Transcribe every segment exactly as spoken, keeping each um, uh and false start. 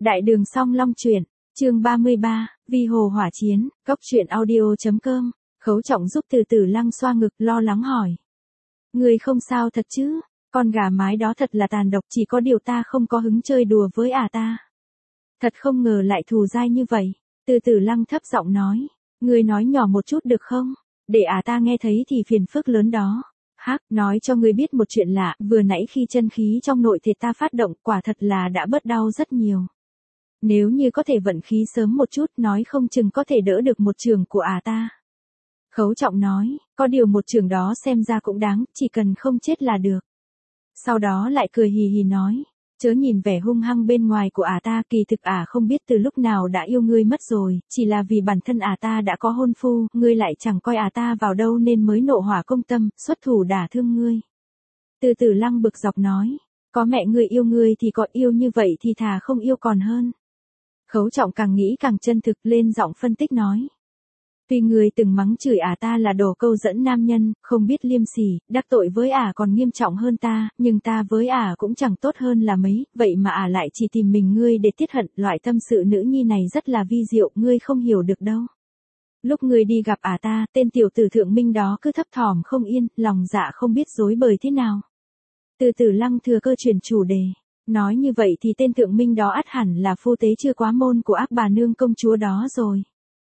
Đại đường song long truyện, chương ba mươi ba, Vi hồ hỏa chiến, cốc truyện audio.com, Khấu Trọng giúp Từ Tử Lăng xoa ngực lo lắng hỏi. Người không sao thật chứ, con gà mái đó thật là tàn độc, chỉ có điều ta không có hứng chơi đùa với ả ta. Thật không ngờ lại thù dai như vậy. Từ Tử Lăng thấp giọng nói, người nói nhỏ một chút được không, để ả ta nghe thấy thì phiền phức lớn đó. Hắc, nói cho ngươi biết một chuyện lạ, vừa nãy khi chân khí trong nội thể ta phát động, quả thật là đã bớt đau rất nhiều. Nếu như có thể vận khí sớm một chút, nói không chừng có thể đỡ được một trường của ả ta. Khấu Trọng nói, có điều một trường đó xem ra cũng đáng, chỉ cần không chết là được. Sau đó lại cười hì hì nói, chớ nhìn vẻ hung hăng bên ngoài của ả ta, kỳ thực ả không biết từ lúc nào đã yêu ngươi mất rồi, chỉ là vì bản thân ả ta đã có hôn phu, ngươi lại chẳng coi ả ta vào đâu nên mới nộ hỏa công tâm, xuất thủ đả thương ngươi. Từ Tử Lăng bực dọc nói, có mẹ ngươi yêu ngươi thì có yêu như vậy thì thà không yêu còn hơn. Khấu Trọng càng nghĩ càng chân thực, lên giọng phân tích nói. Tuy ngươi từng mắng chửi ả ta là đồ câu dẫn nam nhân, không biết liêm sỉ, đắc tội với ả còn nghiêm trọng hơn ta, nhưng ta với ả cũng chẳng tốt hơn là mấy, vậy mà ả lại chỉ tìm mình ngươi để tiết hận, loại tâm sự nữ nhi này rất là vi diệu, ngươi không hiểu được đâu. Lúc ngươi đi gặp ả ta, tên tiểu tử Thượng Minh đó cứ thấp thỏm không yên, lòng dạ không biết rối bời thế nào. Từ Tử Lăng thừa cơ chuyển chủ đề. Nói như vậy thì tên Thượng Minh đó ắt hẳn là phu tế chưa quá môn của ác bà nương công chúa đó rồi.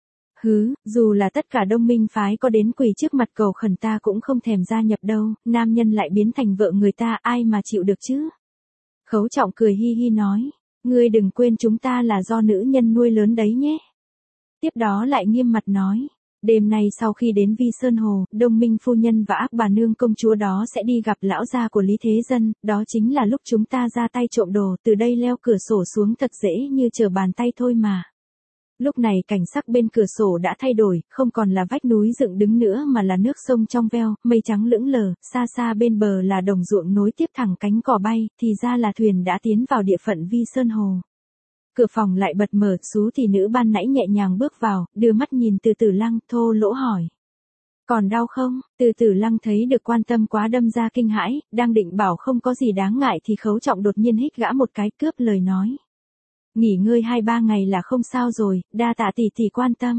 Hứ, dù là tất cả Đông Minh phái có đến quỳ trước mặt cầu khẩn ta cũng không thèm gia nhập đâu, nam nhân lại biến thành vợ người ta, ai mà chịu được chứ. Khấu Trọng cười hi hi nói, ngươi đừng quên chúng ta là do nữ nhân nuôi lớn đấy nhé. Tiếp đó lại nghiêm mặt nói, đêm nay sau khi đến Vi Sơn Hồ, Đông Minh phu nhân và ác bà nương công chúa đó sẽ đi gặp lão gia của Lý Thế Dân, đó chính là lúc chúng ta ra tay trộm đồ, từ đây leo cửa sổ xuống thật dễ như trở bàn tay thôi mà. Lúc này cảnh sắc bên cửa sổ đã thay đổi, không còn là vách núi dựng đứng nữa mà là nước sông trong veo, mây trắng lững lờ, xa xa bên bờ là đồng ruộng nối tiếp thẳng cánh cỏ bay, thì ra là thuyền đã tiến vào địa phận Vi Sơn Hồ. Cửa phòng lại bật mở, Sú thì nữ ban nãy nhẹ nhàng bước vào, đưa mắt nhìn Từ Tử Lăng, thô lỗ hỏi. Còn đau không? Từ Tử Lăng thấy được quan tâm quá đâm ra kinh hãi, đang định bảo không có gì đáng ngại thì Khấu Trọng đột nhiên hích gã một cái, cướp lời nói. Nghỉ ngơi hai ba ngày là không sao rồi, đa tạ tỷ tỷ quan tâm.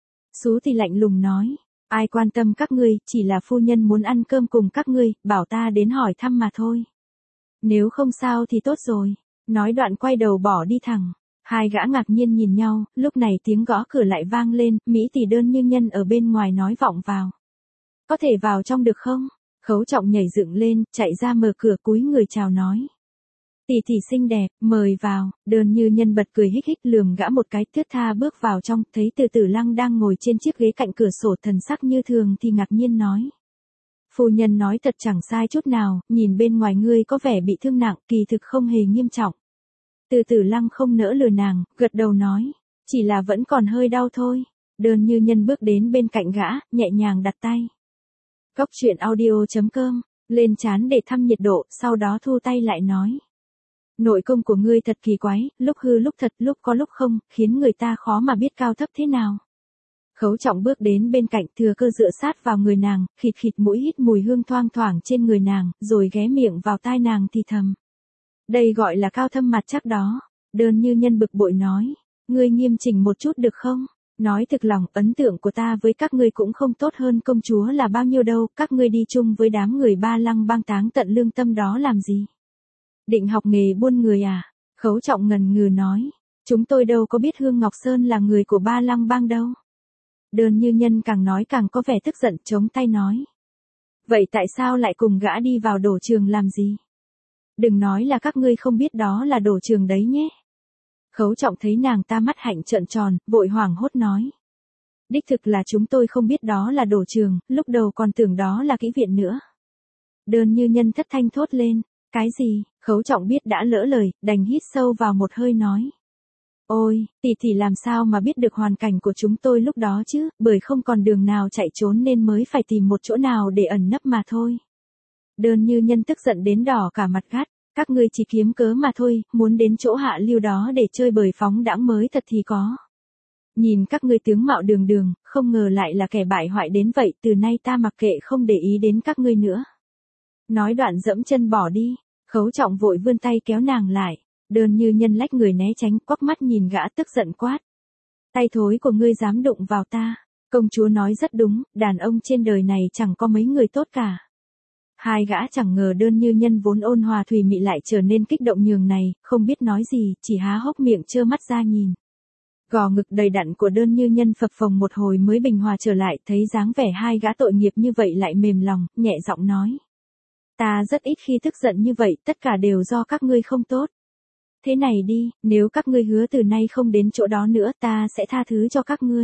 Sú thì lạnh lùng nói, ai quan tâm các ngươi, chỉ là phu nhân muốn ăn cơm cùng các ngươi, bảo ta đến hỏi thăm mà thôi. Nếu không sao thì tốt rồi. Nói đoạn quay đầu bỏ đi thẳng. Hai gã ngạc nhiên nhìn nhau, lúc này tiếng gõ cửa lại vang lên, Mỹ tỷ Đơn Như Nhân ở bên ngoài nói vọng vào. Có thể vào trong được không? Khấu Trọng nhảy dựng lên, chạy ra mở cửa cúi người chào nói. Tỷ tỷ xinh đẹp, mời vào. Đơn Như Nhân bật cười hích hích lườm gã một cái, thướt tha bước vào trong, thấy Từ Tử Lăng đang ngồi trên chiếc ghế cạnh cửa sổ thần sắc như thường thì ngạc nhiên nói. Phu nhân nói thật chẳng sai chút nào, nhìn bên ngoài ngươi có vẻ bị thương nặng, kỳ thực không hề nghiêm trọng. Từ Tử Lăng không nỡ lừa nàng, gật đầu nói, chỉ là vẫn còn hơi đau thôi. Đơn Như Nhân bước đến bên cạnh gã, nhẹ nhàng đặt tay. Cốc truyện audio.com, lên trán để thăm nhiệt độ, sau đó thu tay lại nói. Nội công của ngươi thật kỳ quái, lúc hư lúc thật, lúc có lúc không, khiến người ta khó mà biết cao thấp thế nào. Khấu Trọng bước đến bên cạnh, thừa cơ dựa sát vào người nàng, khịt khịt mũi hít mùi hương thoang thoảng trên người nàng, rồi ghé miệng vào tai nàng thì thầm. Đây gọi là cao thâm mặt chắc đó. Đơn Như Nhân bực bội nói, ngươi nghiêm chỉnh một chút được không? Nói thực lòng, ấn tượng của ta với các ngươi cũng không tốt hơn công chúa là bao nhiêu đâu, các ngươi đi chung với đám người Ba Lăng Bang táng tận lương tâm đó làm gì? Định học nghề buôn người à? Khấu Trọng ngần ngừ nói, chúng tôi đâu có biết Hương Ngọc Sơn là người của Ba Lăng Bang đâu. Đơn Như Nhân càng nói càng có vẻ tức giận, chống tay nói. Vậy tại sao lại cùng gã đi vào đổ trường làm gì? Đừng nói là các ngươi không biết đó là đổ trường đấy nhé. Khấu Trọng thấy nàng ta mắt hạnh trợn tròn, vội hoảng hốt nói. Đích thực là chúng tôi không biết đó là đổ trường, lúc đầu còn tưởng đó là kỹ viện nữa. Đơn Như Nhân thất thanh thốt lên, cái gì? Khấu Trọng biết đã lỡ lời, đành hít sâu vào một hơi nói. Ôi, tỷ tỷ làm sao mà biết được hoàn cảnh của chúng tôi lúc đó chứ, bởi không còn đường nào chạy trốn nên mới phải tìm một chỗ nào để ẩn nấp mà thôi. Đơn Như Nhân tức giận đến đỏ cả mặt gắt, các ngươi chỉ kiếm cớ mà thôi, muốn đến chỗ hạ lưu đó để chơi bời phóng đãng mới thật thì có. Nhìn các ngươi tướng mạo đường đường, không ngờ lại là kẻ bại hoại đến vậy, từ nay ta mặc kệ không để ý đến các ngươi nữa. Nói đoạn dẫm chân bỏ đi, Khấu Trọng vội vươn tay kéo nàng lại. Đơn Như Nhân lách người né tránh, quắc mắt nhìn gã tức giận quát. Tay thối của ngươi dám đụng vào ta. Công chúa nói rất đúng, đàn ông trên đời này chẳng có mấy người tốt cả. Hai gã chẳng ngờ Đơn Như Nhân vốn ôn hòa thùy mị lại trở nên kích động nhường này, không biết nói gì, chỉ há hốc miệng trơ mắt ra nhìn. Gò ngực đầy đặn của Đơn Như Nhân phập phồng một hồi mới bình hòa trở lại, thấy dáng vẻ hai gã tội nghiệp như vậy lại mềm lòng, nhẹ giọng nói. Ta rất ít khi tức giận như vậy, tất cả đều do các ngươi không tốt. Thế này đi, nếu các ngươi hứa từ nay không đến chỗ đó nữa ta sẽ tha thứ cho các ngươi.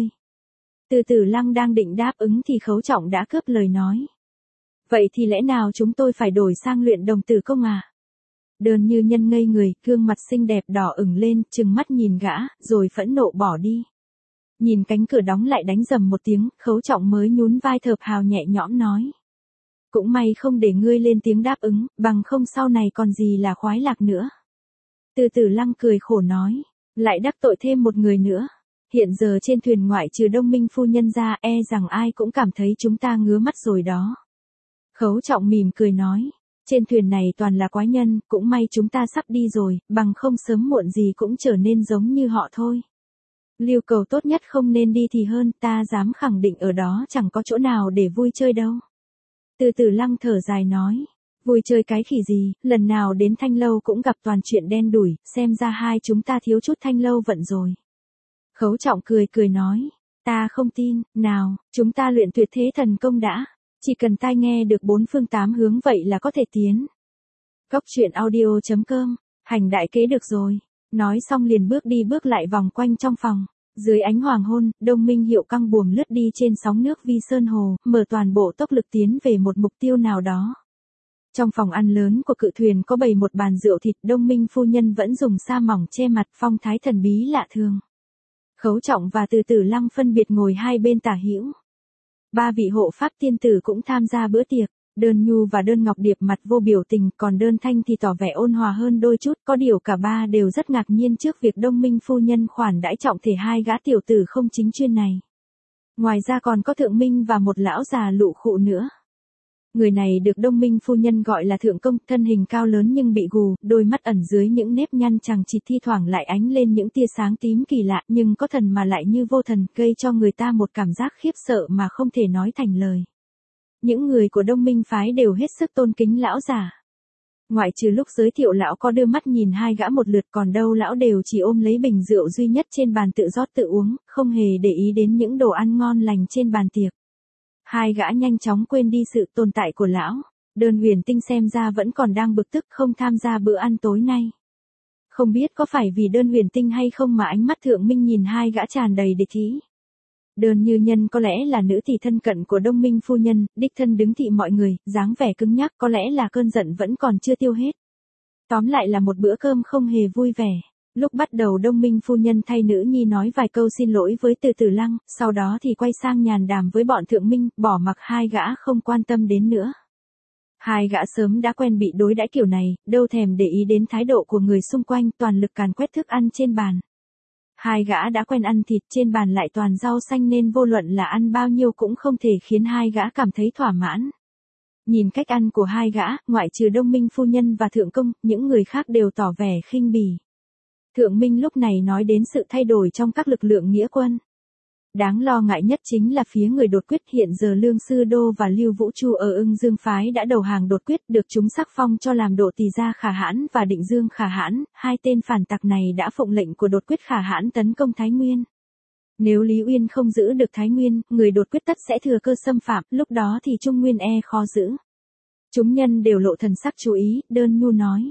Từ Tử Lăng đang định đáp ứng thì Khấu Trọng đã cướp lời nói. Vậy thì lẽ nào chúng tôi phải đổi sang luyện đồng tử công à? Đơn Như Nhân ngây người, gương mặt xinh đẹp đỏ ửng lên, trừng mắt nhìn gã, rồi phẫn nộ bỏ đi. Nhìn cánh cửa đóng lại đánh rầm một tiếng, Khấu Trọng mới nhún vai thợp hào nhẹ nhõm nói. Cũng may không để ngươi lên tiếng đáp ứng, bằng không sau này còn gì là khoái lạc nữa. Từ Tử Lăng cười khổ nói, lại đắc tội thêm một người nữa. Hiện giờ trên thuyền ngoại trừ Đông Minh phu nhân ra e rằng ai cũng cảm thấy chúng ta ngứa mắt rồi đó. Khấu Trọng mỉm cười nói, trên thuyền này toàn là quái nhân, cũng may chúng ta sắp đi rồi, bằng không sớm muộn gì cũng trở nên giống như họ thôi. Lưu Cầu tốt nhất không nên đi thì hơn, ta dám khẳng định ở đó chẳng có chỗ nào để vui chơi đâu. Từ Tử Lăng thở dài nói, vui chơi cái khỉ gì, lần nào đến Thanh Lâu cũng gặp toàn chuyện đen đủi, xem ra hai chúng ta thiếu chút Thanh Lâu vận rồi. Khấu Trọng cười cười nói, ta không tin, nào, chúng ta luyện tuyệt thế thần công đã, chỉ cần tai nghe được bốn phương tám hướng vậy là có thể tiến. Cốc truyện audio chấm com, hành đại kế được rồi, nói xong liền bước đi bước lại vòng quanh trong phòng. Dưới ánh hoàng hôn, Đông Minh Hiệu căng buồm lướt đi trên sóng nước Vi Sơn Hồ, mở toàn bộ tốc lực tiến về một mục tiêu nào đó. Trong phòng ăn lớn của cự thuyền có bày một bàn rượu thịt, Đông Minh phu nhân vẫn dùng sa mỏng che mặt, phong thái thần bí lạ thường. Khấu Trọng và Từ Tử Lăng phân biệt ngồi hai bên tả hữu. Ba vị hộ pháp tiên tử cũng tham gia bữa tiệc. Đơn Nhu và Đơn Ngọc Điệp mặt vô biểu tình, còn Đơn Thanh thì tỏ vẻ ôn hòa hơn đôi chút, có điều cả ba đều rất ngạc nhiên trước việc Đông Minh phu nhân khoản đãi trọng thể hai gã tiểu tử không chính chuyên này. Ngoài ra còn có Thượng Minh và một lão già lụ khụ nữa. Người này được Đông Minh phu nhân gọi là Thượng Công, thân hình cao lớn nhưng bị gù, đôi mắt ẩn dưới những nếp nhăn chằng chịt thi thoảng lại ánh lên những tia sáng tím kỳ lạ, nhưng có thần mà lại như vô thần, gây cho người ta một cảm giác khiếp sợ mà không thể nói thành lời. Những người của Đông Minh phái đều hết sức tôn kính lão già. Ngoại trừ lúc giới thiệu lão có đưa mắt nhìn hai gã một lượt, còn đâu lão đều chỉ ôm lấy bình rượu duy nhất trên bàn tự rót tự uống, không hề để ý đến những đồ ăn ngon lành trên bàn tiệc. Hai gã nhanh chóng quên đi sự tồn tại của lão. Đơn Huyền Tinh xem ra vẫn còn đang bực tức không tham gia bữa ăn tối nay. Không biết có phải vì Đơn Huyền Tinh hay không mà ánh mắt Thượng Minh nhìn hai gã tràn đầy địch ý. Đơn Như Nhân có lẽ là nữ tỷ thân cận của Đông Minh phu nhân, đích thân đứng thị mọi người, dáng vẻ cứng nhắc, có lẽ là cơn giận vẫn còn chưa tiêu hết. Tóm lại là một bữa cơm không hề vui vẻ. Lúc bắt đầu Đông Minh phu nhân thay nữ nhi nói vài câu xin lỗi với Từ Tử Lăng, sau đó thì quay sang nhàn đàm với bọn Thượng Minh, bỏ mặc hai gã không quan tâm đến nữa. Hai gã sớm đã quen bị đối đãi kiểu này, đâu thèm để ý đến thái độ của người xung quanh, toàn lực càn quét thức ăn trên bàn. Hai gã đã quen ăn thịt, trên bàn lại toàn rau xanh nên vô luận là ăn bao nhiêu cũng không thể khiến hai gã cảm thấy thỏa mãn. Nhìn cách ăn của hai gã, ngoại trừ Đông Minh phu nhân và Thượng Công, những người khác đều tỏ vẻ khinh bỉ. Thượng Minh lúc này nói đến sự thay đổi trong các lực lượng nghĩa quân. Đáng lo ngại nhất chính là phía người đột quyết, hiện giờ Lương Sư Đô và Lưu Vũ Chu ở Ưng Dương phái đã đầu hàng đột quyết, được chúng sắc phong cho làm độ tỳ gia Khả Hãn và Định Dương Khả Hãn, hai tên phản tặc này đã phụng lệnh của đột quyết Khả Hãn tấn công Thái Nguyên. Nếu Lý Uyên không giữ được Thái Nguyên, người đột quyết tất sẽ thừa cơ xâm phạm, lúc đó thì Trung Nguyên e khó giữ. Chúng nhân đều lộ thần sắc chú ý, Đơn Nhu nói.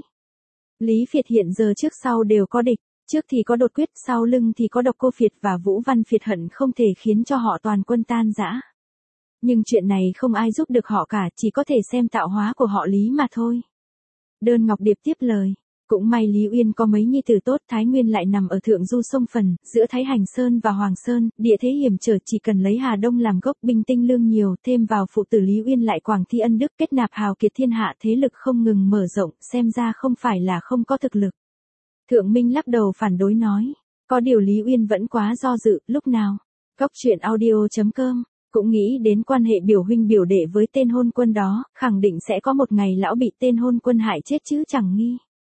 Lý Phiệt hiện giờ trước sau đều có địch. Trước thì có đột quyết, sau lưng thì có Độc Cô Phiệt và Vũ Văn Phiệt, hận không thể khiến cho họ toàn quân tan rã. Nhưng chuyện này không ai giúp được họ cả, chỉ có thể xem tạo hóa của họ Lý mà thôi. Đơn Ngọc Điệp tiếp lời. Cũng may Lý Uyên có mấy nhi tử tốt, Thái Nguyên lại nằm ở thượng du sông Phần, giữa Thái Hành Sơn và Hoàng Sơn, địa thế hiểm trở, chỉ cần lấy Hà Đông làm gốc, binh tinh lương nhiều, thêm vào phụ tử Lý Uyên lại Quảng Thi ân đức, kết nạp hào kiệt thiên hạ, thế lực không ngừng mở rộng, xem ra không phải là không có thực lực. Thượng Minh lắc đầu phản đối nói, có điều Lý Uyên vẫn quá do dự, lúc nào. Cốc truyện audio chấm com, cũng nghĩ đến quan hệ biểu huynh biểu đệ với tên hôn quân đó, khẳng định sẽ có một ngày lão bị tên hôn quân hại chết chứ chẳng nghi.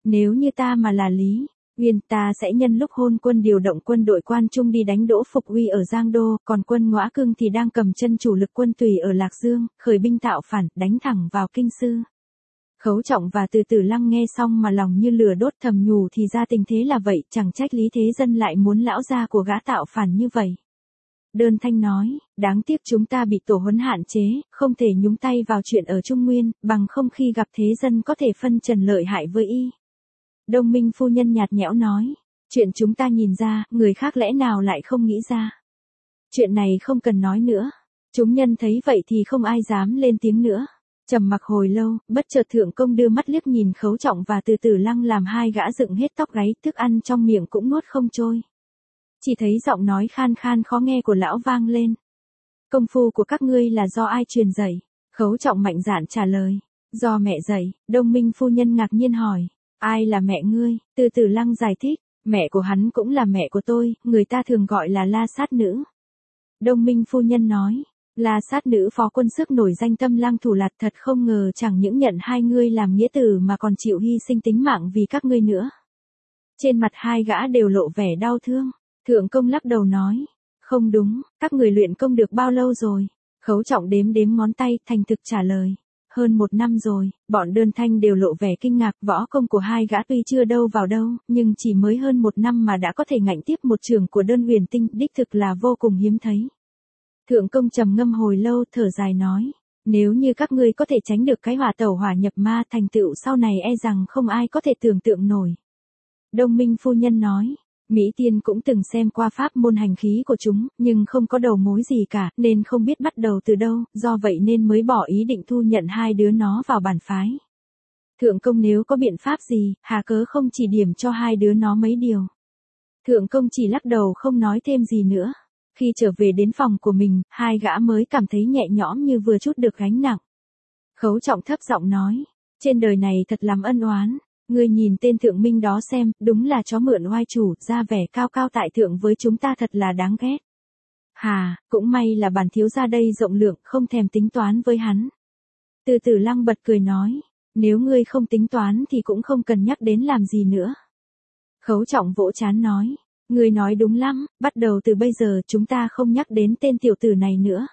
Nếu như ta mà là Lý Uyên, ta sẽ nhân lúc hôn quân điều động quân đội Quan Trung đi đánh Đỗ Phục Uy ở Giang Đô, còn quân Ngõa Cương thì đang cầm chân chủ lực quân Tùy ở Lạc Dương, khởi binh tạo phản, đánh thẳng vào kinh sư. Khấu Trọng và Từ Tử Lăng nghe xong mà lòng như lửa đốt, thầm nhủ thì ra tình thế là vậy, chẳng trách Lý Thế Dân lại muốn lão gia của gã tạo phản như vậy. Đơn Thanh nói, đáng tiếc chúng ta bị tổ huấn hạn chế, không thể nhúng tay vào chuyện ở Trung Nguyên, bằng không khi gặp Thế Dân có thể phân trần lợi hại với y. Đông Minh phu nhân nhạt nhẽo nói, chuyện chúng ta nhìn ra, người khác lẽ nào lại không nghĩ ra. Chuyện này không cần nói nữa. Chúng nhân thấy vậy thì không ai dám lên tiếng nữa. Trầm mặc hồi lâu, bất chợt Thượng Công đưa mắt liếc nhìn Khấu Trọng và Từ Tử Lăng làm hai gã dựng hết tóc gáy, thức ăn trong miệng cũng nuốt không trôi. Chỉ thấy giọng nói khan khan khó nghe của lão vang lên. Công phu của các ngươi là do ai truyền dạy? Khấu Trọng mạnh dạn trả lời, do mẹ dạy. Đông Minh phu nhân ngạc nhiên hỏi, ai là mẹ ngươi? Từ Tử Lăng giải thích, mẹ của hắn cũng là mẹ của tôi, người ta thường gọi là La Sát Nữ. Đông Minh phu nhân nói, La Sát Nữ phó quân sức nổi danh Tâm Lang Thủ Lạt, thật không ngờ chẳng những nhận hai ngươi làm nghĩa tử mà còn chịu hy sinh tính mạng vì các ngươi nữa. Trên mặt hai gã đều lộ vẻ đau thương. Thượng Công lắc đầu nói, không đúng, các người luyện công được bao lâu rồi? Khấu Trọng đếm đếm ngón tay, thành thực trả lời, hơn một năm rồi. Bọn Đơn Thanh đều lộ vẻ kinh ngạc, võ công của hai gã tuy chưa đâu vào đâu, nhưng chỉ mới hơn một năm mà đã có thể ngạnh tiếp một trường của Đơn Huyền Tinh, đích thực là vô cùng hiếm thấy. Thượng Công trầm ngâm hồi lâu, thở dài nói, nếu như các ngươi có thể tránh được cái hỏa tẩu hỏa nhập ma, thành tựu sau này e rằng không ai có thể tưởng tượng nổi. Đông Minh phu nhân nói, Mỹ Tiên cũng từng xem qua pháp môn hành khí của chúng, nhưng không có đầu mối gì cả, nên không biết bắt đầu từ đâu, do vậy nên mới bỏ ý định thu nhận hai đứa nó vào bản phái. Thượng Công nếu có biện pháp gì, hà cớ không chỉ điểm cho hai đứa nó mấy điều. Thượng Công chỉ lắc đầu không nói thêm gì nữa. Khi trở về đến phòng của mình, hai gã mới cảm thấy nhẹ nhõm như vừa trút được gánh nặng. Khấu Trọng thấp giọng nói, trên đời này thật làm ân oán. Ngươi nhìn tên Thượng Minh đó xem, đúng là chó mượn oai chủ, ra vẻ cao cao tại thượng với chúng ta thật là đáng ghét. Hà, cũng may là bản thiếu gia đây rộng lượng, không thèm tính toán với hắn. Từ Tử Lăng bật cười nói, nếu ngươi không tính toán thì cũng không cần nhắc đến làm gì nữa. Khấu Trọng vỗ trán nói, ngươi nói đúng lắm, bắt đầu từ bây giờ chúng ta không nhắc đến tên tiểu tử này nữa.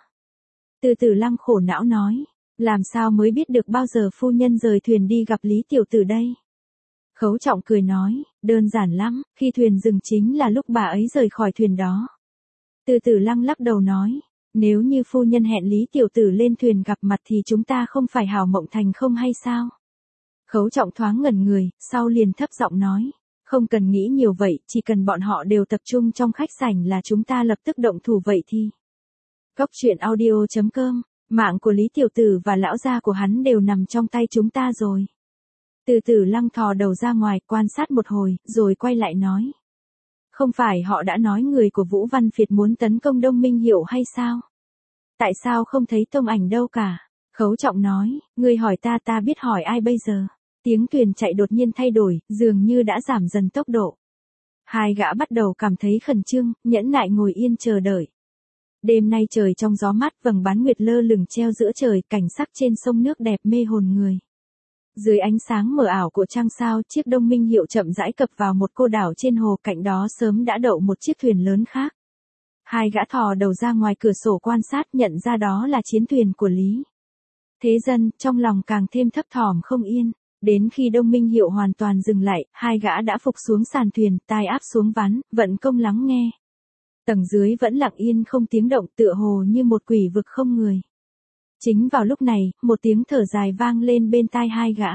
Từ Tử Lăng khổ não nói, làm sao mới biết được bao giờ phu nhân rời thuyền đi gặp Lý tiểu tử đây? Khấu Trọng cười nói, đơn giản lắm, khi thuyền dừng chính là lúc bà ấy rời khỏi thuyền đó. Từ Tử Lăng lắc đầu nói, nếu như phu nhân hẹn Lý tiểu tử lên thuyền gặp mặt thì chúng ta không phải hào mộng thành không hay sao? Khấu Trọng thoáng ngẩn người, sau liền thấp giọng nói, không cần nghĩ nhiều vậy, chỉ cần bọn họ đều tập trung trong khách sảnh là chúng ta lập tức động thủ vậy thì. Cốc truyện audio chấm com, mạng của Lý tiểu tử và lão gia của hắn đều nằm trong tay chúng ta rồi. Từ Tử Lăng thò đầu ra ngoài, quan sát một hồi, rồi quay lại nói. Không phải họ đã nói người của Vũ Văn Phiệt muốn tấn công Đông Minh Hiệu hay sao? Tại sao không thấy tông ảnh đâu cả? Khấu Trọng nói, ngươi hỏi ta ta biết hỏi ai bây giờ? Tiếng thuyền chạy đột nhiên thay đổi, dường như đã giảm dần tốc độ. Hai gã bắt đầu cảm thấy khẩn trương, nhẫn nại ngồi yên chờ đợi. Đêm nay trời trong gió mát, vầng bán nguyệt lơ lửng treo giữa trời, cảnh sắc trên sông nước đẹp mê hồn người. Dưới ánh sáng mờ ảo của trăng sao, chiếc Đông Minh Hiệu chậm rãi cập vào một cô đảo trên hồ, cạnh đó sớm đã đậu một chiếc thuyền lớn khác. Hai gã thò đầu ra ngoài cửa sổ quan sát, nhận ra đó là chiến thuyền của Lý Thế Dân, trong lòng càng thêm thấp thỏm không yên. Đến khi Đông Minh Hiệu hoàn toàn dừng lại, hai gã đã phục xuống sàn thuyền, tai áp xuống ván, vận công lắng nghe. Tầng dưới vẫn lặng yên không tiếng động, tựa hồ như một quỷ vực không người. Chính vào lúc này, một tiếng thở dài vang lên bên tai hai gã.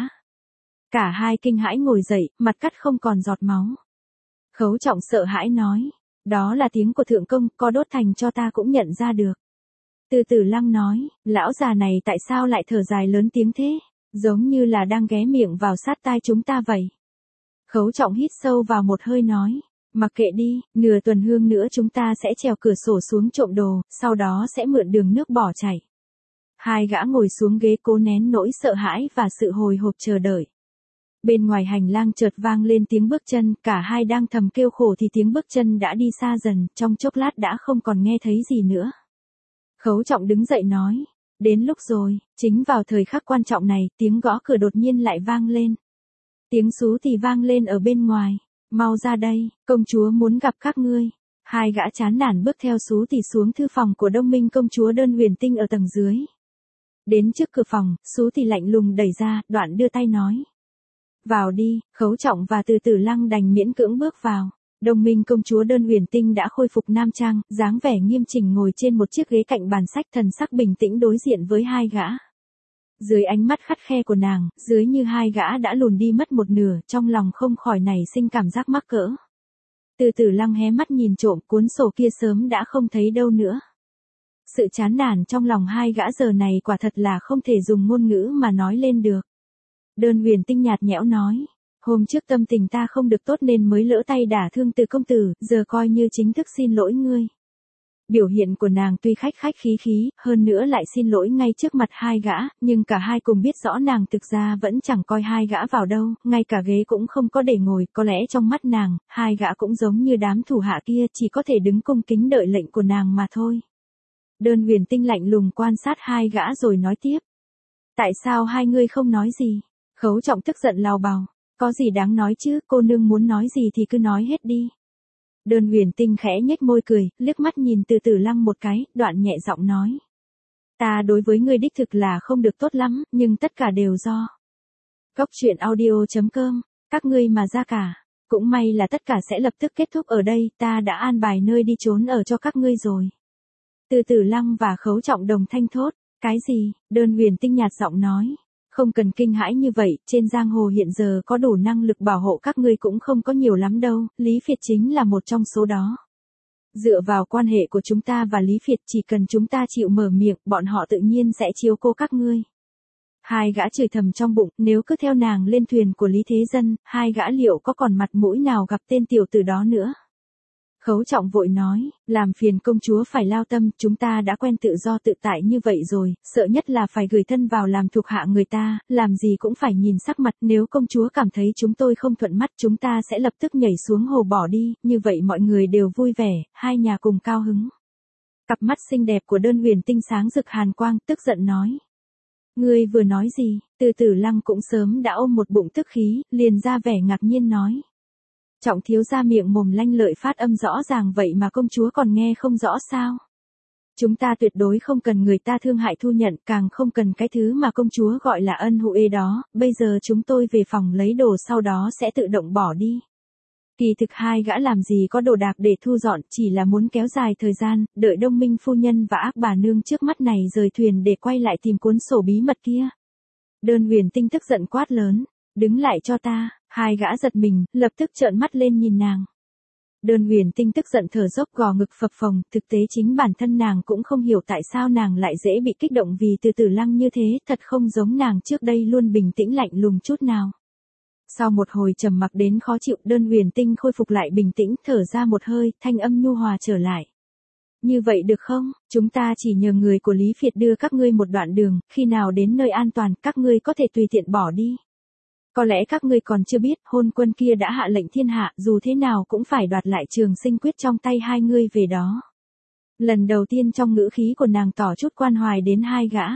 Cả hai kinh hãi ngồi dậy, mặt cắt không còn giọt máu. Khấu Trọng sợ hãi nói, đó là tiếng của Thượng Công, có đốt thành cho ta cũng nhận ra được. Từ Tử Lăng nói, lão già này tại sao lại thở dài lớn tiếng thế, giống như là đang ghé miệng vào sát tai chúng ta vậy. Khấu Trọng hít sâu vào một hơi nói, mặc kệ đi, nửa tuần hương nữa chúng ta sẽ trèo cửa sổ xuống trộm đồ, sau đó sẽ mượn đường nước bỏ chạy. Hai gã ngồi xuống ghế cố nén nỗi sợ hãi và sự hồi hộp chờ đợi. Bên ngoài hành lang chợt vang lên tiếng bước chân, cả hai đang thầm kêu khổ thì tiếng bước chân đã đi xa dần, trong chốc lát đã không còn nghe thấy gì nữa. Khấu Trọng đứng dậy nói, đến lúc rồi. Chính vào thời khắc quan trọng này, tiếng gõ cửa đột nhiên lại vang lên. Tiếng xú thì vang lên ở bên ngoài. Mau ra đây, công chúa muốn gặp các ngươi. Hai gã chán nản bước theo xú thì xuống thư phòng của Đông Minh công chúa Đơn Huyền Tinh ở tầng dưới. Đến trước cửa phòng, xú thì lạnh lùng đẩy ra, đoạn đưa tay nói. Vào đi, Khấu Trọng và Từ Tử Lăng đành miễn cưỡng bước vào. Đông Minh công chúa Đơn Huyền Tinh đã khôi phục nam trang, dáng vẻ nghiêm chỉnh ngồi trên một chiếc ghế cạnh bàn sách, thần sắc bình tĩnh đối diện với hai gã. Dưới ánh mắt khắt khe của nàng, dưới như hai gã đã lùn đi mất một nửa, trong lòng không khỏi nảy sinh cảm giác mắc cỡ. Từ Tử Lăng hé mắt nhìn trộm, cuốn sổ kia sớm đã không thấy đâu nữa. Sự chán nản trong lòng hai gã giờ này quả thật là không thể dùng ngôn ngữ mà nói lên được. Đơn Huyền Tinh nhạt nhẽo nói. Hôm trước tâm tình ta không được tốt nên mới lỡ tay đả thương Từ công tử, giờ coi như chính thức xin lỗi ngươi. Biểu hiện của nàng tuy khách khách khí khí, hơn nữa lại xin lỗi ngay trước mặt hai gã, nhưng cả hai cùng biết rõ nàng thực ra vẫn chẳng coi hai gã vào đâu, ngay cả ghế cũng không có để ngồi, có lẽ trong mắt nàng, hai gã cũng giống như đám thủ hạ kia, chỉ có thể đứng cung kính đợi lệnh của nàng mà thôi. Đơn Huyền Tinh lạnh lùng quan sát hai gã rồi nói tiếp. Tại sao hai ngươi không nói gì? Khấu Trọng tức giận lào bào. Có gì đáng nói chứ, cô nương muốn nói gì thì cứ nói hết đi. Đơn Huyền Tinh khẽ nhếch môi cười, liếc mắt nhìn Từ Tử Lăng một cái, đoạn nhẹ giọng nói. Ta đối với ngươi đích thực là không được tốt lắm, nhưng tất cả đều do. Góc truyện audio chấm com, các ngươi mà ra cả. Cũng may là tất cả sẽ lập tức kết thúc ở đây, ta đã an bài nơi đi trốn ở cho các ngươi rồi. Từ Tử Lăng và Khấu Trọng đồng thanh thốt. Cái gì? Đơn Huyền Tinh nhạt giọng nói. Không cần kinh hãi như vậy, trên giang hồ hiện giờ có đủ năng lực bảo hộ các ngươi cũng không có nhiều lắm đâu, Lý Phiệt chính là một trong số đó. Dựa vào quan hệ của chúng ta và Lý Phiệt, chỉ cần chúng ta chịu mở miệng, bọn họ tự nhiên sẽ chiếu cố các ngươi. Hai gã chửi thầm trong bụng, nếu cứ theo nàng lên thuyền của Lý Thế Dân, hai gã liệu có còn mặt mũi nào gặp tên tiểu tử đó nữa. Khấu Trọng vội nói, làm phiền công chúa phải lao tâm, chúng ta đã quen tự do tự tại như vậy rồi, sợ nhất là phải gửi thân vào làm thuộc hạ người ta, làm gì cũng phải nhìn sắc mặt, nếu công chúa cảm thấy chúng tôi không thuận mắt chúng ta sẽ lập tức nhảy xuống hồ bỏ đi, như vậy mọi người đều vui vẻ, hai nhà cùng cao hứng. Cặp mắt xinh đẹp của Đơn Huyền Tinh sáng rực hàn quang, tức giận nói. Ngươi vừa nói gì? Từ Tử Lăng cũng sớm đã ôm một bụng tức khí, liền ra vẻ ngạc nhiên nói. Trọng thiếu gia miệng mồm lanh lợi phát âm rõ ràng vậy mà công chúa còn nghe không rõ sao? Chúng ta tuyệt đối không cần người ta thương hại thu nhận, càng không cần cái thứ mà công chúa gọi là ân huệ đó, bây giờ chúng tôi về phòng lấy đồ sau đó sẽ tự động bỏ đi. Kỳ thực hai gã làm gì có đồ đạc để thu dọn, chỉ là muốn kéo dài thời gian, đợi Đông Minh phu nhân và ác bà nương trước mắt này rời thuyền để quay lại tìm cuốn sổ bí mật kia. Đơn Huyền Tinh tức giận quát lớn, đứng lại cho ta. Hai gã giật mình, lập tức trợn mắt lên nhìn nàng. Đơn Huyền Tinh tức giận thở dốc gò ngực phập phồng, thực tế chính bản thân nàng cũng không hiểu tại sao nàng lại dễ bị kích động vì Từ Tử Lăng như thế, thật không giống nàng trước đây luôn bình tĩnh lạnh lùng chút nào. Sau một hồi trầm mặc đến khó chịu, Đơn Huyền Tinh khôi phục lại bình tĩnh, thở ra một hơi, thanh âm nhu hòa trở lại. Như vậy được không, chúng ta chỉ nhờ người của Lý Phiệt đưa các ngươi một đoạn đường, khi nào đến nơi an toàn, các ngươi có thể tùy tiện bỏ đi. Có lẽ các ngươi còn chưa biết, hôn quân kia đã hạ lệnh thiên hạ, dù thế nào cũng phải đoạt lại Trường Sinh Quyết trong tay hai ngươi về đó. Lần đầu tiên trong ngữ khí của nàng tỏ chút quan hoài đến hai gã.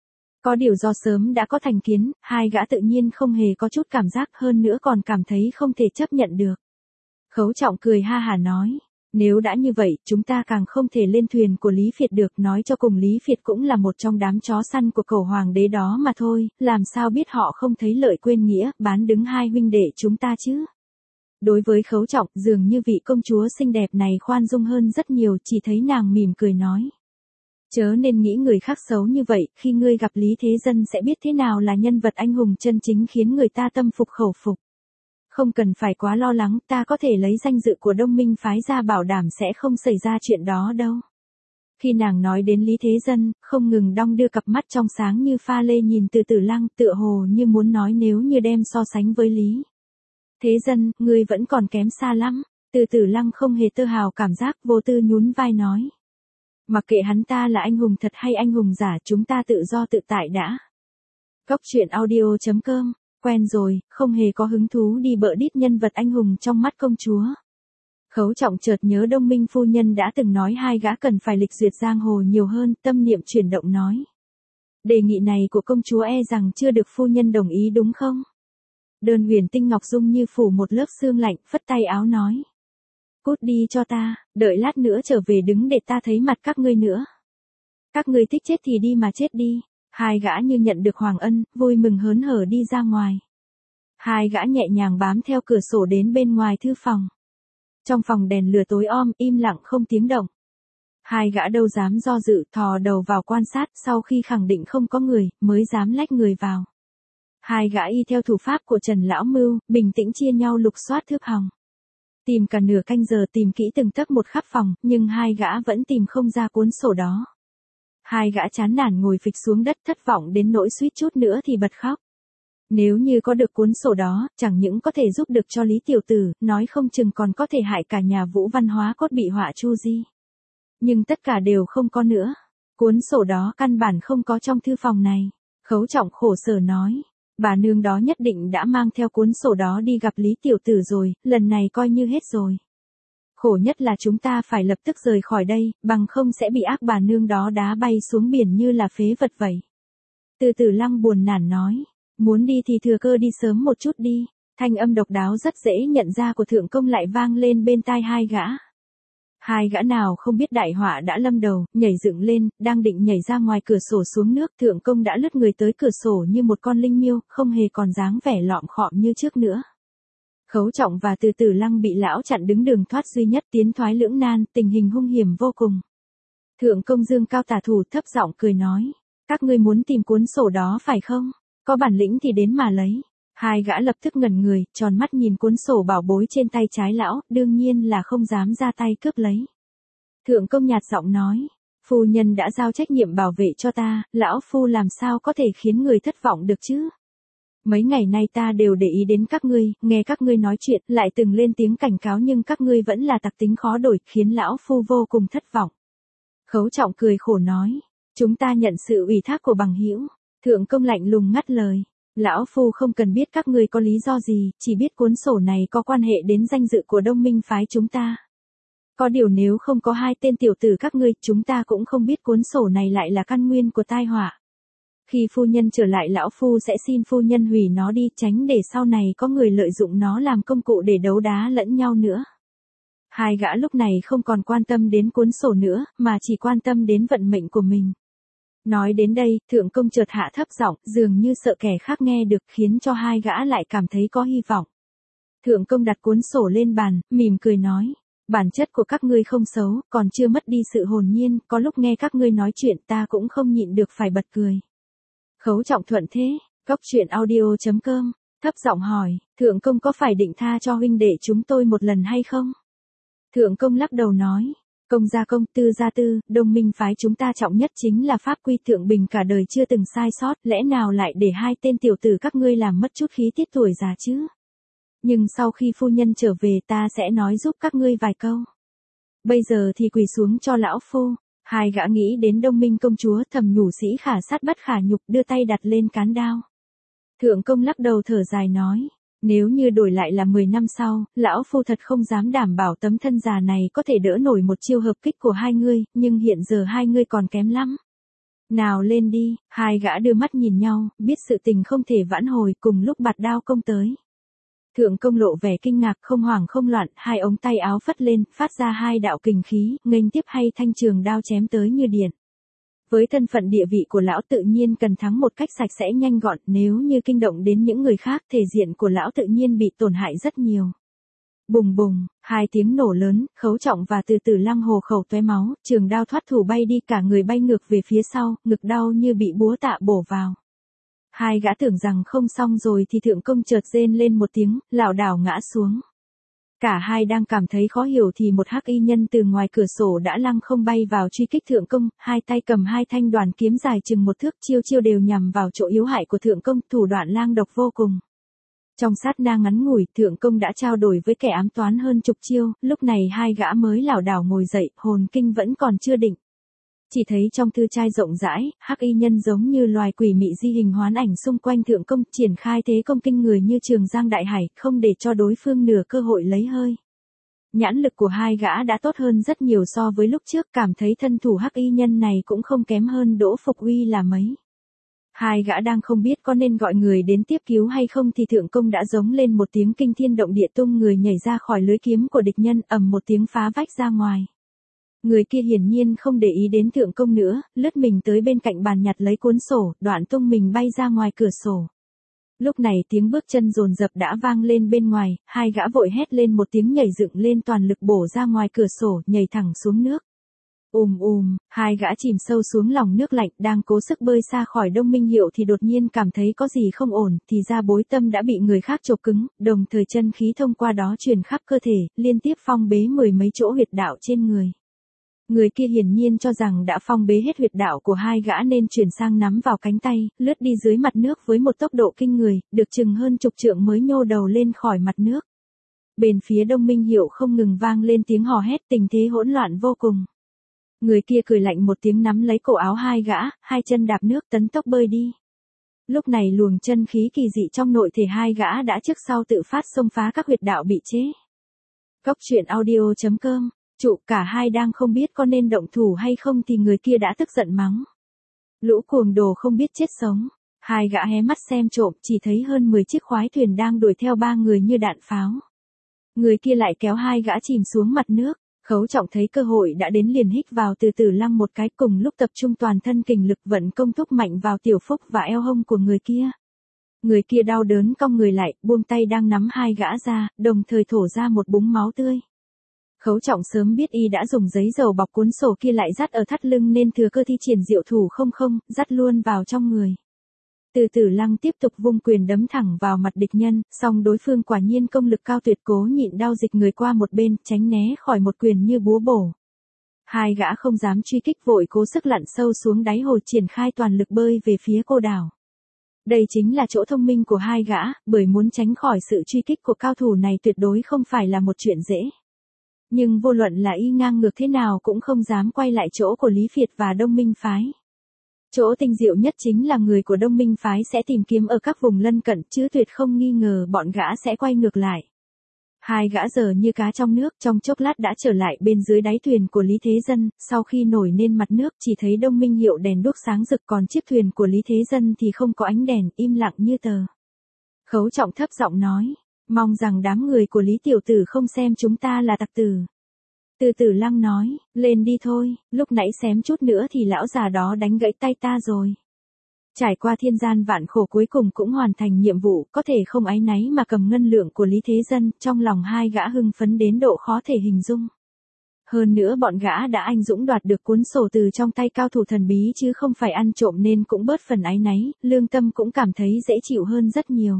Có điều do sớm đã có thành kiến, hai gã tự nhiên không hề có chút cảm giác, hơn nữa còn cảm thấy không thể chấp nhận được. Khấu Trọng cười ha hả nói. Nếu đã như vậy, chúng ta càng không thể lên thuyền của Lý Phiệt được, nói cho cùng Lý Phiệt cũng là một trong đám chó săn của Cẩu Hoàng đế đó mà thôi, làm sao biết họ không thấy lợi quên nghĩa, bán đứng hai huynh đệ chúng ta chứ. Đối với Khấu Trọng, dường như vị công chúa xinh đẹp này khoan dung hơn rất nhiều, chỉ thấy nàng mỉm cười nói. Chớ nên nghĩ người khác xấu như vậy, khi ngươi gặp Lý Thế Dân sẽ biết thế nào là nhân vật anh hùng chân chính khiến người ta tâm phục khẩu phục. Không cần phải quá lo lắng, ta có thể lấy danh dự của Đông Minh phái ra bảo đảm sẽ không xảy ra chuyện đó đâu. Khi nàng nói đến Lý Thế Dân, không ngừng đong đưa cặp mắt trong sáng như pha lê nhìn Từ Tử Lăng, tựa hồ như muốn nói nếu như đem so sánh với Lý Thế Dân, ngươi vẫn còn kém xa lắm. Từ Tử Lăng không hề tơ hào cảm giác, vô tư nhún vai nói. Mặc kệ hắn ta là anh hùng thật hay anh hùng giả, chúng ta tự do tự tại đã. Góc truyện audio chấm com. Quen rồi, không hề có hứng thú đi bợ đít nhân vật anh hùng trong mắt công chúa. Khấu Trọng chợt nhớ Đông Minh phu nhân đã từng nói hai gã cần phải lịch duyệt giang hồ nhiều hơn, tâm niệm chuyển động nói. Đề nghị này của công chúa e rằng chưa được phu nhân đồng ý đúng không? Đơn Huyền Tinh Ngọc Dung như phủ một lớp sương lạnh, phất tay áo nói. Cút đi cho ta, đợi lát nữa trở về đứng để ta thấy mặt các ngươi nữa. Các ngươi thích chết thì đi mà chết đi. Hai gã như nhận được hoàng ân, vui mừng hớn hở đi ra ngoài. Hai gã nhẹ nhàng bám theo cửa sổ đến bên ngoài thư phòng. Trong phòng đèn lửa tối om, im lặng không tiếng động. Hai gã đâu dám do dự, thò đầu vào quan sát, sau khi khẳng định không có người, mới dám lách người vào. Hai gã y theo thủ pháp của Trần Lão Mưu, bình tĩnh chia nhau lục soát thước hòng. Tìm cả nửa canh giờ tìm kỹ từng tấc một khắp phòng, nhưng hai gã vẫn tìm không ra cuốn sổ đó. Hai gã chán nản ngồi phịch xuống đất thất vọng đến nỗi suýt chút nữa thì bật khóc. Nếu như có được cuốn sổ đó, chẳng những có thể giúp được cho Lý Tiểu Tử, nói không chừng còn có thể hại cả nhà Vũ Văn Hóa Cốt bị họa chu di. Nhưng tất cả đều không có nữa. Cuốn sổ đó căn bản không có trong thư phòng này. Khấu Trọng khổ sở nói. Bà nương đó nhất định đã mang theo cuốn sổ đó đi gặp Lý Tiểu Tử rồi, lần này coi như hết rồi. Khổ nhất là chúng ta phải lập tức rời khỏi đây, bằng không sẽ bị ác bà nương đó đá bay xuống biển như là phế vật vậy. Từ Tử Lăng buồn nản nói. Muốn đi thì thừa cơ đi sớm một chút đi. Thanh âm độc đáo rất dễ nhận ra của Thượng Công lại vang lên bên tai hai gã. Hai gã nào không biết đại họa đã lâm đầu, nhảy dựng lên, đang định nhảy ra ngoài cửa sổ xuống nước. Thượng Công đã lướt người tới cửa sổ như một con linh miêu, không hề còn dáng vẻ lọm khọm như trước nữa. Khấu Trọng và Từ Tử Lăng bị lão chặn đứng đường thoát duy nhất, tiến thoái lưỡng nan, tình hình hung hiểm vô cùng. Thượng Công dương cao tả thủ, thấp giọng cười nói. Các ngươi muốn tìm cuốn sổ đó phải không? Có bản lĩnh thì đến mà lấy. Hai gã lập tức ngẩn người, tròn mắt nhìn cuốn sổ bảo bối trên tay trái lão, đương nhiên là không dám ra tay cướp lấy. Thượng Công nhạt giọng nói, phu nhân đã giao trách nhiệm bảo vệ cho ta, lão phu làm sao có thể khiến người thất vọng được chứ? Mấy ngày nay ta đều để ý đến các ngươi, nghe các ngươi nói chuyện, lại từng lên tiếng cảnh cáo nhưng các ngươi vẫn là tặc tính khó đổi, khiến lão phu vô cùng thất vọng. Khấu Trọng cười khổ nói, chúng ta nhận sự ủy thác của bằng hữu. Thượng Công lạnh lùng ngắt lời, lão phu không cần biết các ngươi có lý do gì, chỉ biết cuốn sổ này có quan hệ đến danh dự của Đông Minh phái chúng ta. Có điều nếu không có hai tên tiểu tử các ngươi, chúng ta cũng không biết cuốn sổ này lại là căn nguyên của tai họa. Khi phu nhân trở lại lão phu sẽ xin phu nhân hủy nó đi, tránh để sau này có người lợi dụng nó làm công cụ để đấu đá lẫn nhau nữa. Hai gã lúc này không còn quan tâm đến cuốn sổ nữa, mà chỉ quan tâm đến vận mệnh của mình. Nói đến đây, Thượng Công chợt hạ thấp giọng, dường như sợ kẻ khác nghe được, khiến cho hai gã lại cảm thấy có hy vọng. Thượng Công đặt cuốn sổ lên bàn, mỉm cười nói, bản chất của các ngươi không xấu, còn chưa mất đi sự hồn nhiên, có lúc nghe các ngươi nói chuyện ta cũng không nhịn được phải bật cười. Khấu Trọng thuận thế, góc truyện audio chấm com, thấp giọng hỏi, Thượng Công có phải định tha cho huynh đệ chúng tôi một lần hay không? Thượng Công lắc đầu nói, công gia công, tư gia tư, Đông Minh phái chúng ta trọng nhất chính là pháp quy thượng bình cả đời chưa từng sai sót, lẽ nào lại để hai tên tiểu tử các ngươi làm mất chút khí tiết tuổi già chứ? Nhưng sau khi phu nhân trở về ta sẽ nói giúp các ngươi vài câu. Bây giờ thì quỳ xuống cho lão phu. Hai gã nghĩ đến Đông Minh công chúa, thầm nhủ sĩ khả sát bất khả nhục, đưa tay đặt lên cán đao. Thượng Công lắc đầu thở dài nói, nếu như đổi lại là mười năm sau, lão phu thật không dám đảm bảo tấm thân già này có thể đỡ nổi một chiêu hợp kích của hai ngươi, nhưng hiện giờ hai ngươi còn kém lắm. Nào lên đi, hai gã đưa mắt nhìn nhau, biết sự tình không thể vãn hồi, cùng lúc bạt đao công tới. Thượng Công lộ vẻ kinh ngạc, không hoảng không loạn, hai ống tay áo phất lên, phát ra hai đạo kình khí, nghênh tiếp hay thanh trường đao chém tới như điện. Với thân phận địa vị của lão tự nhiên cần thắng một cách sạch sẽ nhanh gọn, nếu như kinh động đến những người khác, thể diện của lão tự nhiên bị tổn hại rất nhiều. Bùng bùng, hai tiếng nổ lớn, Khấu Trọng và Từ Tử Lăng hồ khẩu tóe máu, trường đao thoát thủ bay đi, cả người bay ngược về phía sau, ngực đau như bị búa tạ bổ vào. Hai gã tưởng rằng không xong rồi thì Thượng Công chợt rên lên một tiếng, lảo đảo ngã xuống. Cả hai đang cảm thấy khó hiểu thì một hắc y nhân từ ngoài cửa sổ đã lăng không bay vào truy kích Thượng Công, hai tay cầm hai thanh đoàn kiếm dài chừng một thước, chiêu chiêu đều nhằm vào chỗ yếu hại của Thượng Công, thủ đoạn lang độc vô cùng. Trong sát na ngắn ngủi, Thượng Công đã trao đổi với kẻ ám toán hơn chục chiêu, lúc này hai gã mới lảo đảo ngồi dậy, hồn kinh vẫn còn chưa định. Chỉ thấy trong tư trai rộng rãi, hắc y nhân giống như loài quỷ mị di hình hoán ảnh xung quanh Thượng Công, triển khai thế công kinh người như trường giang đại hải, không để cho đối phương nửa cơ hội lấy hơi. Nhãn lực của hai gã đã tốt hơn rất nhiều so với lúc trước, cảm thấy thân thủ hắc y nhân này cũng không kém hơn Đỗ Phục Uy là mấy. Hai gã đang không biết có nên gọi người đến tiếp cứu hay không thì thượng công đã giống lên một tiếng kinh thiên động địa, tung người nhảy ra khỏi lưới kiếm của địch nhân, ầm một tiếng phá vách ra ngoài. Người kia hiển nhiên không để ý đến thượng công nữa, lướt mình tới bên cạnh bàn nhặt lấy cuốn sổ, đoạn tung mình bay ra ngoài cửa sổ. Lúc này tiếng bước chân dồn dập đã vang lên bên ngoài, hai gã vội hét lên một tiếng, nhảy dựng lên toàn lực bổ ra ngoài cửa sổ, nhảy thẳng xuống nước. Ùm ùm, hai gã chìm sâu xuống lòng nước lạnh, đang cố sức bơi xa khỏi Đông Minh Hiệu thì đột nhiên cảm thấy có gì không ổn, thì ra bối tâm đã bị người khác chộp cứng, đồng thời chân khí thông qua đó truyền khắp cơ thể, liên tiếp phong bế mười mấy chỗ huyệt đạo trên người. Người kia hiển nhiên cho rằng đã phong bế hết huyệt đạo của hai gã nên chuyển sang nắm vào cánh tay, lướt đi dưới mặt nước với một tốc độ kinh người, được chừng hơn chục trượng mới nhô đầu lên khỏi mặt nước. Bên phía Đông Minh Hiệu không ngừng vang lên tiếng hò hét, tình thế hỗn loạn vô cùng. Người kia cười lạnh một tiếng, nắm lấy cổ áo hai gã, hai chân đạp nước tấn tốc bơi đi. Lúc này luồng chân khí kỳ dị trong nội thể hai gã đã trước sau tự phát xông phá các huyệt đạo bị chế. Cốc truyện audio chấm com. Trụ, cả hai đang không biết có nên động thủ hay không thì người kia đã tức giận mắng. Lũ cuồng đồ không biết chết sống. Hai gã hé mắt xem trộm, chỉ thấy hơn mười chiếc khoái thuyền đang đuổi theo ba người như đạn pháo. Người kia lại kéo hai gã chìm xuống mặt nước. Khấu Trọng thấy cơ hội đã đến liền hít vào từ từ lăng một cái, cùng lúc tập trung toàn thân kình lực vận công thúc mạnh vào tiểu phúc và eo hông của người kia. Người kia đau đớn cong người lại, buông tay đang nắm hai gã ra, đồng thời thổ ra một búng máu tươi. Khấu Trọng sớm biết y đã dùng giấy dầu bọc cuốn sổ kia lại dắt ở thắt lưng nên thừa cơ thi triển diệu thủ không không, dắt luôn vào trong người. Từ từ lăng tiếp tục vung quyền đấm thẳng vào mặt địch nhân, song đối phương quả nhiên công lực cao tuyệt, cố nhịn đau dịch người qua một bên, tránh né khỏi một quyền như búa bổ. Hai gã không dám truy kích, vội cố sức lặn sâu xuống đáy hồ, triển khai toàn lực bơi về phía cô đảo. Đây chính là chỗ thông minh của hai gã, bởi muốn tránh khỏi sự truy kích của cao thủ này tuyệt đối không phải là một chuyện dễ. Nhưng vô luận là y ngang ngược thế nào cũng không dám quay lại chỗ của Lý Việt và Đông Minh Phái. Chỗ tinh diệu nhất chính là người của Đông Minh Phái sẽ tìm kiếm ở các vùng lân cận, chứ tuyệt không nghi ngờ bọn gã sẽ quay ngược lại. Hai gã giờ như cá trong nước, trong chốc lát đã trở lại bên dưới đáy thuyền của Lý Thế Dân, sau khi nổi lên mặt nước chỉ thấy Đông Minh Hiệu đèn đuốc sáng rực, còn chiếc thuyền của Lý Thế Dân thì không có ánh đèn, im lặng như tờ. Khấu Trọng thấp giọng nói, mong rằng đám người của Lý tiểu tử không xem chúng ta là tặc tử. Từ từ lăng nói, lên đi thôi, lúc nãy xém chút nữa thì lão già đó đánh gãy tay ta rồi. Trải qua thiên gian vạn khổ cuối cùng cũng hoàn thành nhiệm vụ, có thể không áy náy mà cầm ngân lượng của Lý Thế Dân, trong lòng hai gã hưng phấn đến độ khó thể hình dung. Hơn nữa bọn gã đã anh dũng đoạt được cuốn sổ từ trong tay cao thủ thần bí chứ không phải ăn trộm nên cũng bớt phần áy náy, lương tâm cũng cảm thấy dễ chịu hơn rất nhiều.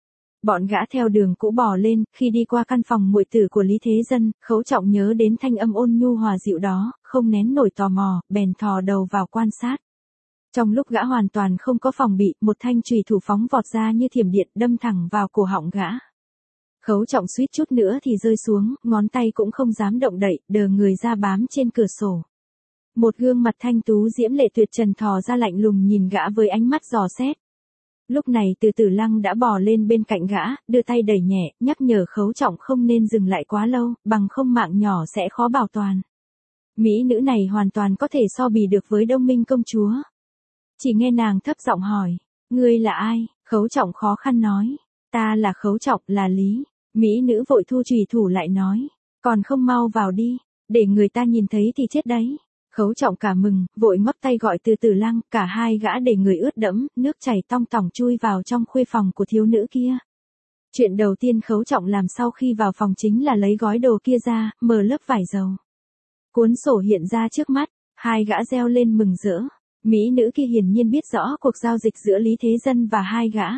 Bọn gã theo đường cũ bò lên, khi đi qua căn phòng muội tử của Lý Thế Dân, Khấu Trọng nhớ đến thanh âm ôn nhu hòa dịu đó, không nén nổi tò mò, bèn thò đầu vào quan sát. Trong lúc gã hoàn toàn không có phòng bị, một thanh chùy thủ phóng vọt ra như thiểm điện, đâm thẳng vào cổ họng gã. Khấu Trọng suýt chút nữa thì rơi xuống, ngón tay cũng không dám động đậy, đờ người ra bám trên cửa sổ. Một gương mặt thanh tú diễm lệ tuyệt trần thò ra lạnh lùng nhìn gã với ánh mắt dò xét. Lúc này Từ Từ Lăng đã bò lên bên cạnh gã, đưa tay đẩy nhẹ, nhắc nhở Khấu Trọng không nên dừng lại quá lâu, bằng không mạng nhỏ sẽ khó bảo toàn. Mỹ nữ này hoàn toàn có thể so bì được với Đông Minh công chúa. Chỉ nghe nàng thấp giọng hỏi, ngươi là ai? Khấu Trọng khó khăn nói, ta là Khấu Trọng, là Lý. Mỹ nữ vội thu chùy thủ lại nói, còn không mau vào đi, để người ta nhìn thấy thì chết đấy. Khấu Trọng cả mừng, vội ngoắc tay gọi Từ Từ Lăng, cả hai gã để người ướt đẫm, nước chảy tong tỏng chui vào trong khuê phòng của thiếu nữ kia. Chuyện đầu tiên Khấu Trọng làm sau khi vào phòng chính là lấy gói đồ kia ra, mở lớp vải dầu. Cuốn sổ hiện ra trước mắt, hai gã reo lên mừng rỡ. Mỹ nữ kia hiển nhiên biết rõ cuộc giao dịch giữa Lý Thế Dân và hai gã.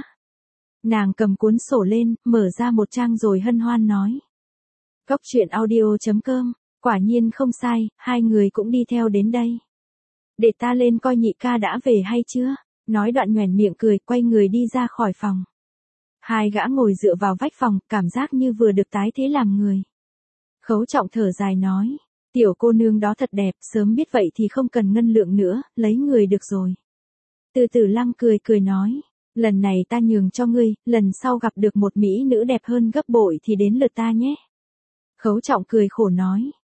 Nàng cầm cuốn sổ lên, mở ra một trang rồi hân hoan nói. Cốc truyện audio chấm com. Quả nhiên không sai, hai người cũng đi theo đến đây. Để ta lên coi nhị ca đã về hay chưa? Nói đoạn nhoẻn miệng cười, quay người đi ra khỏi phòng. Hai gã ngồi dựa vào vách phòng, cảm giác như vừa được tái thế làm người. Khấu Trọng thở dài nói, tiểu cô nương đó thật đẹp, sớm biết vậy thì không cần ngân lượng nữa, lấy người được rồi. Từ Từ Lăng cười cười nói, lần này ta nhường cho ngươi, lần sau gặp được một mỹ nữ đẹp hơn gấp bội thì đến lượt ta nhé. Khấu Trọng cười khổ nói,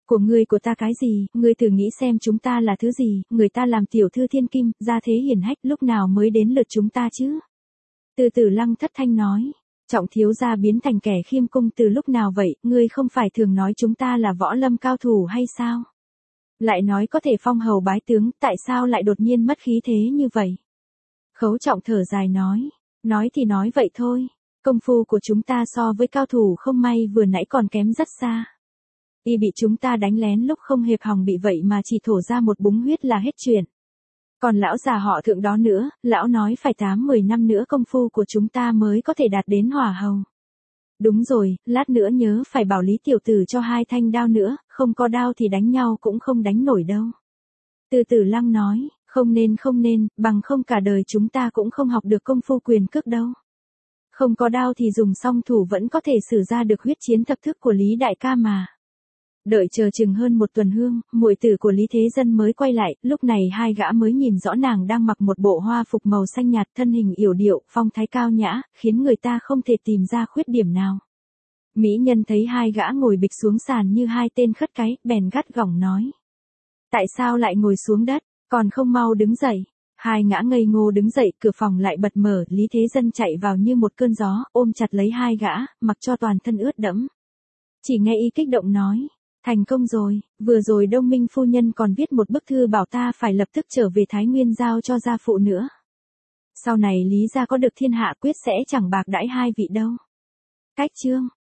Của ngươi của ta cái gì, ngươi thử nghĩ xem chúng ta là thứ gì, người ta làm tiểu thư thiên kim, gia thế hiển hách, lúc nào mới đến lượt chúng ta chứ? Từ Tử Lăng thất thanh nói, Trọng thiếu gia biến thành kẻ khiêm cung từ lúc nào vậy, ngươi không phải thường nói chúng ta là võ lâm cao thủ hay sao? Lại nói có thể phong hầu bái tướng, tại sao lại đột nhiên mất khí thế như vậy? Khấu Trọng thở dài nói, nói thì nói vậy thôi, công phu của chúng ta so với cao thủ không may vừa nãy còn kém rất xa. Y bị chúng ta đánh lén lúc không hề hòng bị vậy mà chỉ thổ ra một búng huyết là hết chuyện. Còn lão già họ Thượng đó nữa, lão nói phải tám mười năm nữa công phu của chúng ta mới có thể đạt đến hỏa hầu. Đúng rồi, lát nữa nhớ phải bảo Lý tiểu tử cho hai thanh đao nữa, không có đao thì đánh nhau cũng không đánh nổi đâu. Từ Tử Lăng nói, không nên không nên, bằng không cả đời chúng ta cũng không học được công phu quyền cước đâu. Không có đao thì dùng song thủ vẫn có thể sử ra được huyết chiến thập thức của Lý đại ca mà. Đợi chờ chừng hơn một tuần hương, muội tử của Lý Thế Dân mới quay lại, lúc này hai gã mới nhìn rõ nàng đang mặc một bộ hoa phục màu xanh nhạt, thân hình yểu điệu, phong thái cao nhã, khiến người ta không thể tìm ra khuyết điểm nào. Mỹ nhân thấy hai gã ngồi bịch xuống sàn như hai tên khất cái, bèn gắt gỏng nói. Tại sao lại ngồi xuống đất, còn không mau đứng dậy? Hai ngã ngây ngô đứng dậy, cửa phòng lại bật mở, Lý Thế Dân chạy vào như một cơn gió, ôm chặt lấy hai gã, mặc cho toàn thân ướt đẫm. Chỉ nghe y kích động nói. Thành công rồi, vừa rồi Đông Minh phu nhân còn viết một bức thư bảo ta phải lập tức trở về Thái Nguyên giao cho gia phụ nữa. Sau này Lý gia có được thiên hạ quyết sẽ chẳng bạc đãi hai vị đâu. Cách chương